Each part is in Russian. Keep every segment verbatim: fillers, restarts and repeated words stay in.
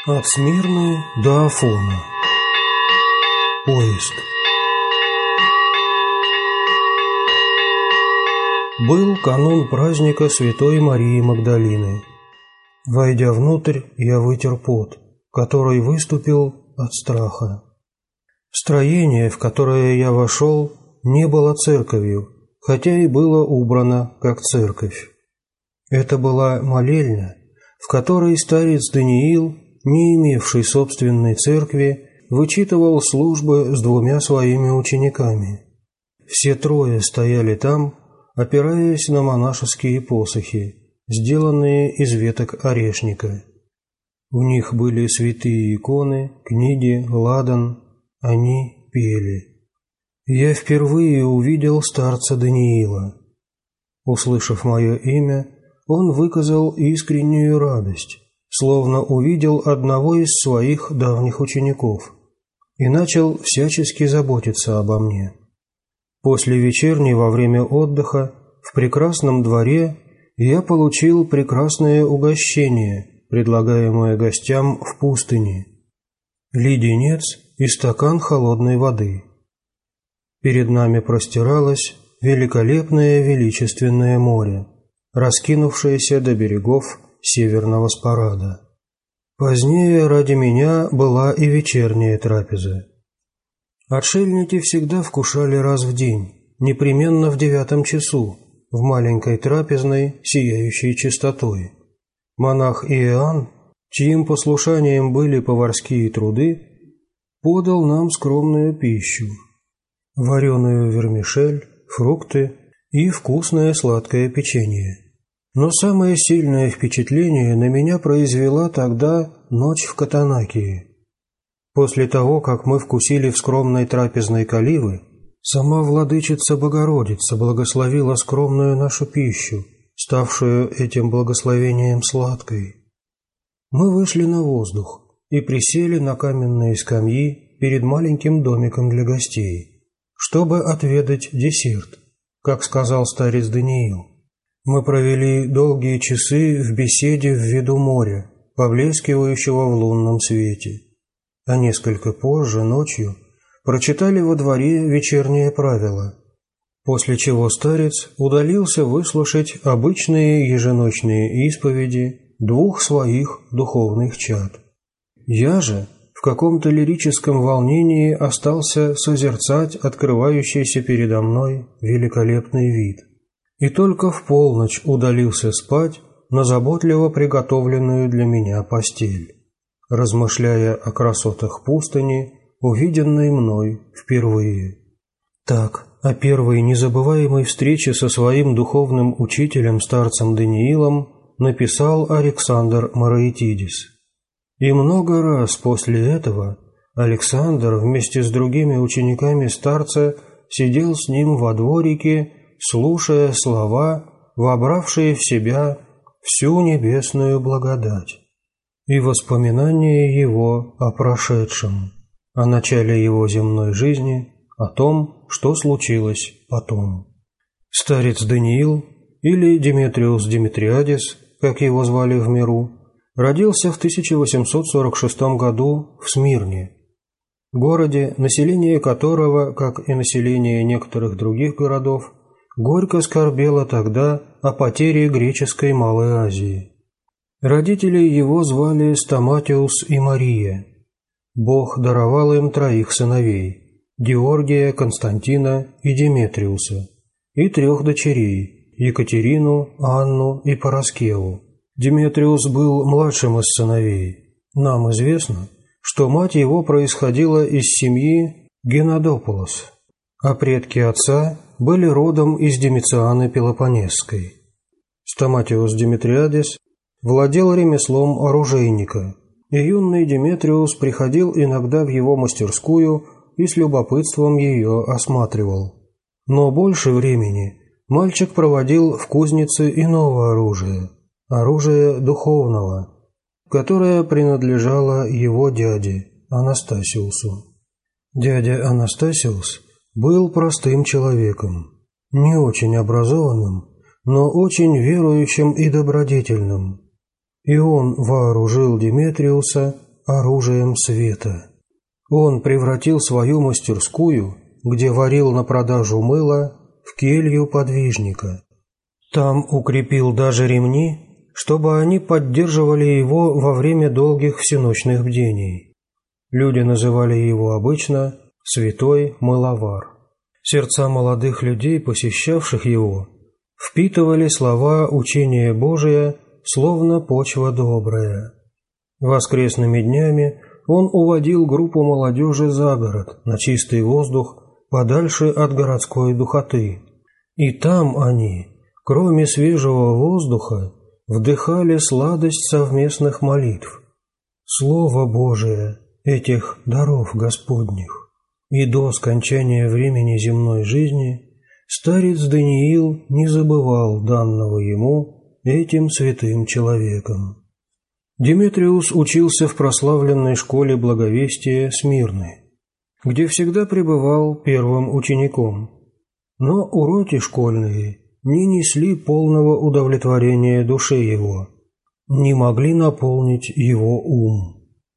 От Смирны до Афона. Поиск. Был канун праздника Святой Марии Магдалины. Войдя внутрь, я вытер пот, который выступил от страха. Строение, в которое я вошел, не было церковью, хотя и было убрано как церковь. Это была молельня, в которой старец Даниил, не имевший собственной церкви, вычитывал службы с двумя своими учениками. Все трое стояли там, опираясь на монашеские посохи, сделанные из веток орешника. У них были святые иконы, книги, ладан. Они пели. Я впервые увидел старца Даниила. Услышав мое имя, он выказал искреннюю радость, словно увидел одного из своих давних учеников, и начал всячески заботиться обо мне. После вечерни во время отдыха в прекрасном дворе я получил прекрасное угощение, предлагаемое гостям в пустыне: леденец и стакан холодной воды. Перед нами простиралось великолепное величественное море, раскинувшееся до берегов Северного Спарада. Позднее ради меня была и вечерняя трапеза. Отшельники всегда вкушали раз в день, непременно в девятом часу, в маленькой трапезной, сияющей чистотой. Монах Иоанн, чьим послушанием были поварские труды, подал нам скромную пищу: вареную вермишель, фрукты и вкусное сладкое печенье. Но самое сильное впечатление на меня произвела тогда ночь в Катанакии. После того, как мы вкусили в скромной трапезной каливы, сама Владычица Богородица благословила скромную нашу пищу, ставшую этим благословением сладкой. Мы вышли на воздух и присели на каменные скамьи перед маленьким домиком для гостей, чтобы отведать десерт, как сказал старец Даниил. Мы провели долгие часы в беседе в виду моря, поблескивающего в лунном свете, а несколько позже, ночью, прочитали во дворе вечернее правило, после чего старец удалился выслушать обычные еженочные исповеди двух своих духовных чад. Я же в каком-то лирическом волнении остался созерцать открывающийся передо мной великолепный вид, и только в полночь удалился спать на заботливо приготовленную для меня постель, размышляя о красотах пустыни, увиденной мной впервые. Так, о первой незабываемой встрече со своим духовным учителем старцем Даниилом написал Александр Мараитидис. И много раз после этого Александр вместе с другими учениками старца сидел с ним во дворике, слушая слова, вобравшие в себя всю небесную благодать, и воспоминания его о прошедшем, о начале его земной жизни, о том, что случилось потом. Старец Даниил, или Деметриус Димитриадис, как его звали в миру, родился в тысяча восемьсот сорок шестом году в Смирне, городе, население которого, как и население некоторых других городов, горько скорбело тогда о потере греческой Малой Азии. Родители его звали Стаматиус и Мария. Бог даровал им троих сыновей – Георгия, Константина и Деметриуса, и трех дочерей – Екатерину, Анну и Параскеву. Деметриус был младшим из сыновей. Нам известно, что мать его происходила из семьи Геннадополос, а предки отца были родом из Домицианы Пелопонесской. Стаматиус Димитриадис владел ремеслом оружейника, и юный Деметриус приходил иногда в его мастерскую и с любопытством ее осматривал. Но больше времени мальчик проводил в кузнице иного оружия, оружия духовного, которое принадлежало его дяде Анастасиусу. Дядя Анастасиус был простым человеком, не очень образованным, но очень верующим и добродетельным, и он вооружил Деметриуса оружием света. Он превратил свою мастерскую, где варил на продажу мыло, в келью подвижника. Там укрепил даже ремни, чтобы они поддерживали его во время долгих всеночных бдений. Люди называли его обычно «святой мыловар». Сердца молодых людей, посещавших его, впитывали слова учения Божия, словно почва добрая. Воскресными днями он уводил группу молодежи за город, на чистый воздух, подальше от городской духоты. И там они, кроме свежего воздуха, вдыхали сладость совместных молитв. Слово Божие этих даров Господних. И до скончания времени земной жизни старец Даниил не забывал данного ему этим святым человеком. Деметриус учился в прославленной школе Благовестия Смирны, где всегда пребывал первым учеником. Но уроки школьные не несли полного удовлетворения душе его, не могли наполнить его ум.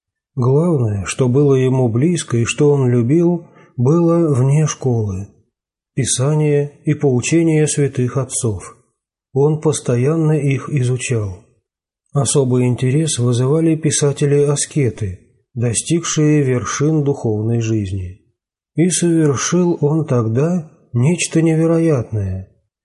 Главное, что было ему близко и что он любил, было вне школы – Писание и поучения святых отцов. Он постоянно их изучал. Особый интерес вызывали писатели-аскеты, достигшие вершин духовной жизни. И совершил он тогда нечто невероятное.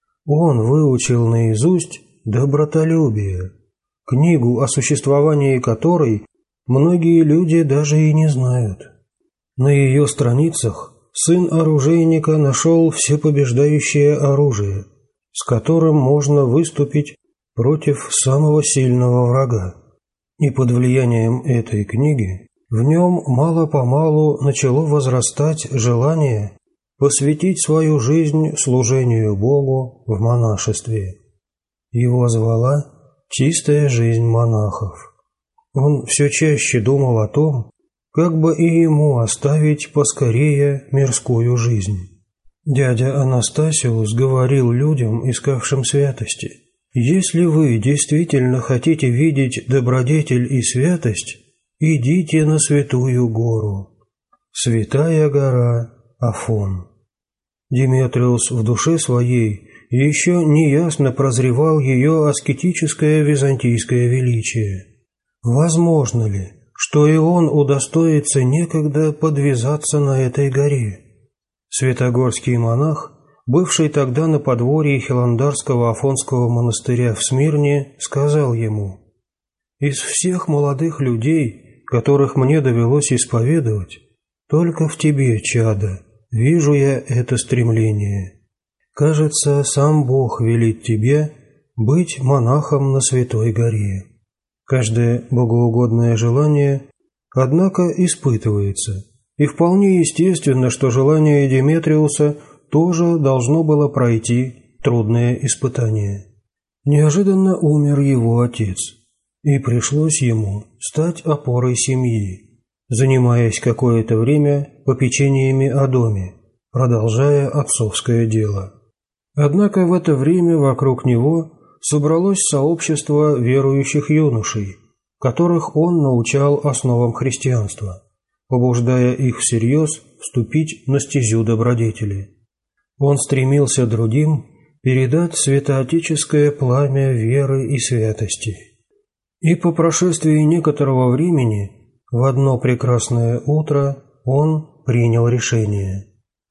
Он выучил наизусть «Добротолюбие», книгу, о существовании которой многие люди даже и не знают. На ее страницах сын оружейника нашел всепобеждающее оружие, с которым можно выступить против самого сильного врага. И под влиянием этой книги в нем мало-помалу начало возрастать желание посвятить свою жизнь служению Богу в монашестве. Его звала «Чистая жизнь монахов». Он все чаще думал о том, как бы и ему оставить поскорее мирскую жизнь. Дядя Анастасиус говорил людям, искавшим святости: «Если вы действительно хотите видеть добродетель и святость, идите на Святую гору». Святая гора Афон. Деметриус в душе своей еще неясно прозревал ее аскетическое византийское величие. Возможно ли, что и он удостоится некогда подвязаться на этой горе? Святогорский монах, бывший тогда на подворье Хиландарского Афонского монастыря в Смирне, сказал ему: «Из всех молодых людей, которых мне довелось исповедовать, только в тебе, чадо, вижу я это стремление. Кажется, сам Бог велит тебе быть монахом на Святой горе». Каждое богоугодное желание, однако, испытывается, и вполне естественно, что желание Деметриуса тоже должно было пройти трудное испытание. Неожиданно умер его отец, и пришлось ему стать опорой семьи, занимаясь какое-то время попечениями о доме, продолжая отцовское дело. Однако в это время вокруг него собралось сообщество верующих юношей, которых он научал основам христианства, побуждая их всерьез вступить на стезю добродетели. Он стремился другим передать святоотеческое пламя веры и святости. И по прошествии некоторого времени, в одно прекрасное утро, он принял решение.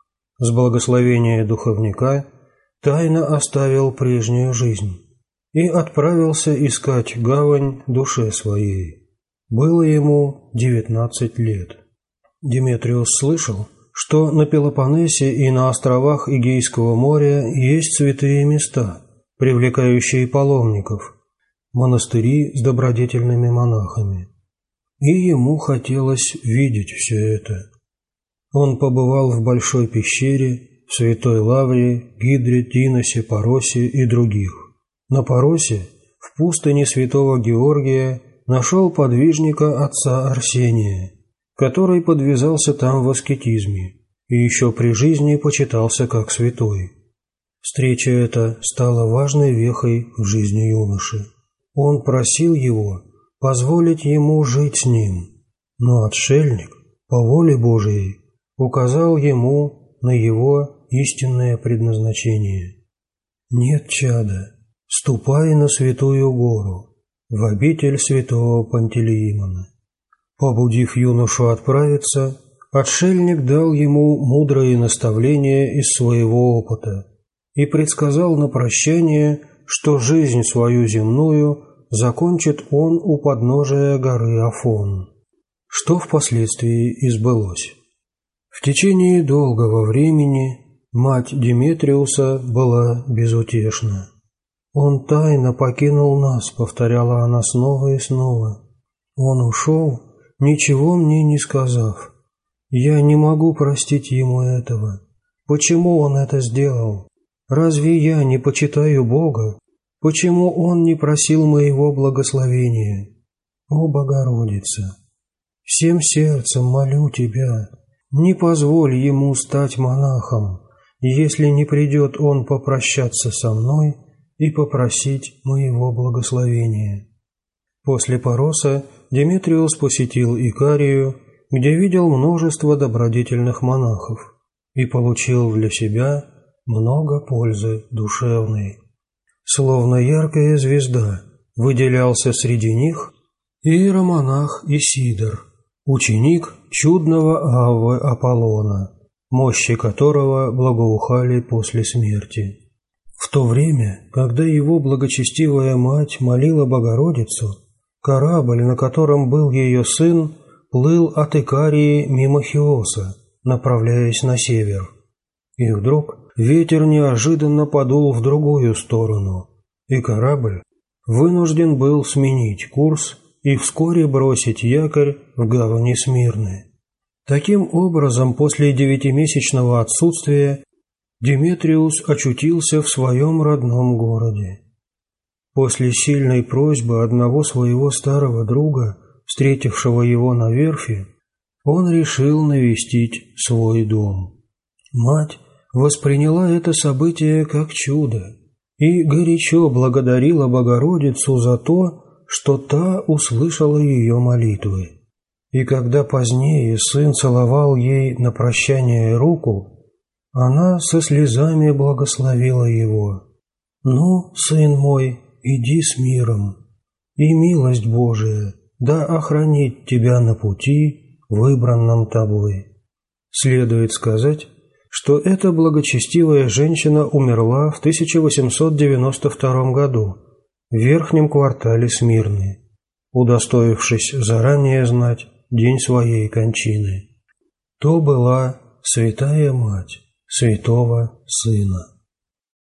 С благословения духовника тайно оставил прежнюю жизнь и отправился искать гавань душе своей. Было ему девятнадцать лет. Деметриус слышал, что на Пелопоннесе и на островах Эгейского моря есть святые места, привлекающие паломников, монастыри с добродетельными монахами. И ему хотелось видеть все это. Он побывал в Большой пещере, в Святой Лавре, Гидре, Тиносе, Паросе и других. На Паросе, в пустыне святого Георгия, нашел подвижника отца Арсения, который подвязался там в аскетизме и еще при жизни почитался как святой. Встреча эта стала важной вехой в жизни юноши. Он просил его позволить ему жить с ним, но отшельник по воле Божией указал ему на его истинное предназначение. «Нет, чада, ступай на святую гору, в обитель святого Пантелеимона». Побудив юношу отправиться, отшельник дал ему мудрые наставления из своего опыта и предсказал на прощание, что жизнь свою земную закончит он у подножия горы Афон, что впоследствии и сбылось. В течение долгого времени мать Деметриуса была безутешна. «Он тайно покинул нас», — повторяла она снова и снова. «Он ушел, ничего мне не сказав. Я не могу простить ему этого. Почему он это сделал? Разве я не почитаю Бога? Почему он не просил моего благословения? О, Богородица, всем сердцем молю тебя, не позволь ему стать монахом, если не придет он попрощаться со мной и попросить моего благословения». После Пароса Деметриус посетил Икарию, где видел множество добродетельных монахов и получил для себя много пользы душевной. Словно яркая звезда выделялся среди них иеромонах Исидор, ученик чудного Аввы Аполлона, мощи которого благоухали после смерти. В то время, когда его благочестивая мать молила Богородицу, корабль, на котором был ее сын, плыл от Икарии мимо Хиоса, направляясь на север. И вдруг ветер неожиданно подул в другую сторону, и корабль вынужден был сменить курс и вскоре бросить якорь в гавани Смирны. Таким образом, после девятимесячного отсутствия Деметриус очутился в своем родном городе. После сильной просьбы одного своего старого друга, встретившего его на верфи, он решил навестить свой дом. Мать восприняла это событие как чудо и горячо благодарила Богородицу за то, что та услышала ее молитвы. И когда позднее сын целовал ей на прощание руку, она со слезами благословила его. «Ну, сын мой, иди с миром, и милость Божия да охранит тебя на пути, выбранном тобой». Следует сказать, что эта благочестивая женщина умерла в тысяча восемьсот девяносто втором году в верхнем квартале Смирны, удостоившись заранее знать день своей кончины. То была святая мать святого Сына.